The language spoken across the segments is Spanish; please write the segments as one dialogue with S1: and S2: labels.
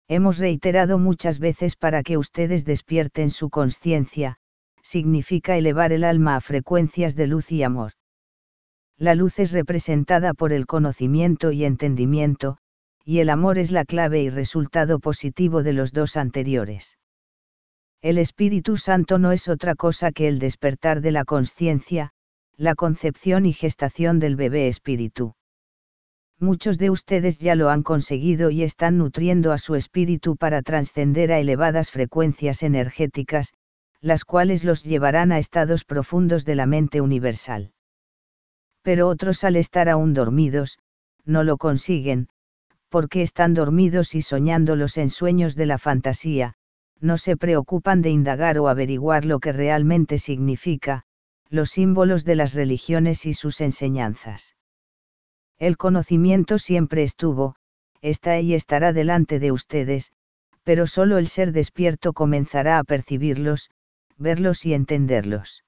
S1: Hemos reiterado muchas veces para que ustedes despierten su conciencia, significa elevar el alma a frecuencias de luz y amor. La luz es representada por el conocimiento y entendimiento, y el amor es la clave y resultado positivo de los dos anteriores. El Espíritu Santo no es otra cosa que el despertar de la conciencia, la concepción y gestación del bebé espíritu. Muchos de ustedes ya lo han conseguido y están nutriendo a su espíritu para trascender a elevadas frecuencias energéticas, las cuales los llevarán a estados profundos de la mente universal. Pero otros, al estar aún dormidos, no lo consiguen, porque están dormidos y soñando los ensueños de la fantasía, no se preocupan de indagar o averiguar lo que realmente significa, los símbolos de las religiones y sus enseñanzas. El conocimiento siempre estuvo, está y estará delante de ustedes, pero solo el ser despierto comenzará a percibirlos, verlos y entenderlos.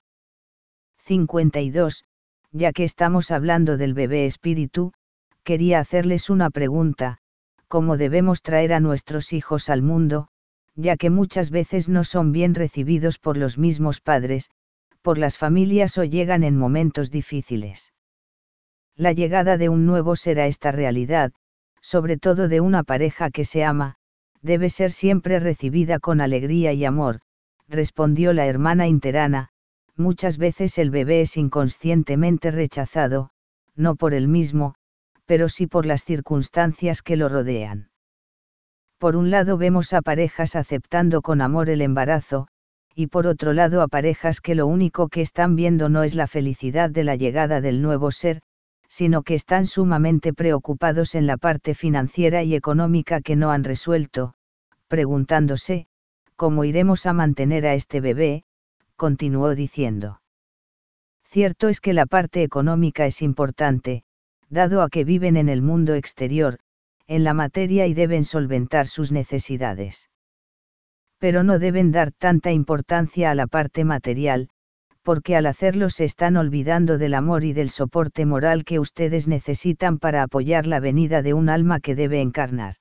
S1: 52. Ya que estamos hablando del bebé espíritu, quería hacerles una pregunta: ¿cómo debemos traer a nuestros hijos al mundo, ya que muchas veces no son bien recibidos por los mismos padres, por las familias o llegan en momentos difíciles? La llegada de un nuevo ser a esta realidad, sobre todo de una pareja que se ama, debe ser siempre recibida con alegría y amor, respondió la hermana interana. Muchas veces el bebé es inconscientemente rechazado, no por él mismo, pero sí por las circunstancias que lo rodean. Por un lado vemos a parejas aceptando con amor el embarazo, y por otro lado a parejas que lo único que están viendo no es la felicidad de la llegada del nuevo ser, sino que están sumamente preocupados en la parte financiera y económica que no han resuelto, preguntándose, ¿cómo iremos a mantener a este bebé?, continuó diciendo. Cierto es que la parte económica es importante, dado a que viven en el mundo exterior, en la materia y deben solventar sus necesidades. Pero no deben dar tanta importancia a la parte material, porque al hacerlo se están olvidando del amor y del soporte moral que ustedes necesitan para apoyar la venida de un alma que debe encarnar.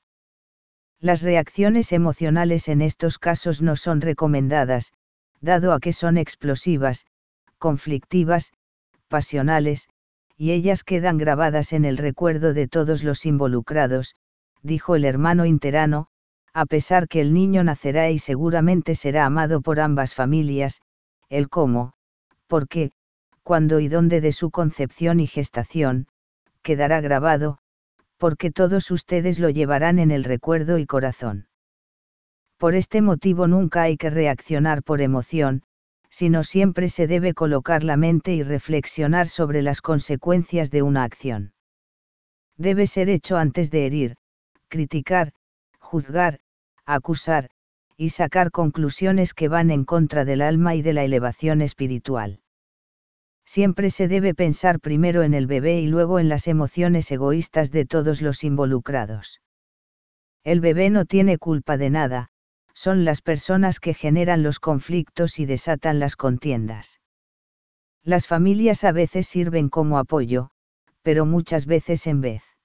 S1: Las reacciones emocionales en estos casos no son recomendadas, dado a que son explosivas, conflictivas, pasionales, y ellas quedan grabadas en el recuerdo de todos los involucrados, dijo el hermano interano, a pesar que el niño nacerá y seguramente será amado por ambas familias. El cómo, por qué, cuándo y dónde de su concepción y gestación, quedará grabado, porque todos ustedes lo llevarán en el recuerdo y corazón. Por este motivo nunca hay que reaccionar por emoción, sino siempre se debe colocar la mente y reflexionar sobre las consecuencias de una acción. Debe ser hecho antes de herir, criticar, juzgar, acusar, y sacar conclusiones que van en contra del alma y de la elevación espiritual. Siempre se debe pensar primero en el bebé y luego en las emociones egoístas de todos los involucrados. El bebé no tiene culpa de nada, son las personas que generan los conflictos y desatan las contiendas. Las familias a veces sirven como apoyo, pero muchas veces en vez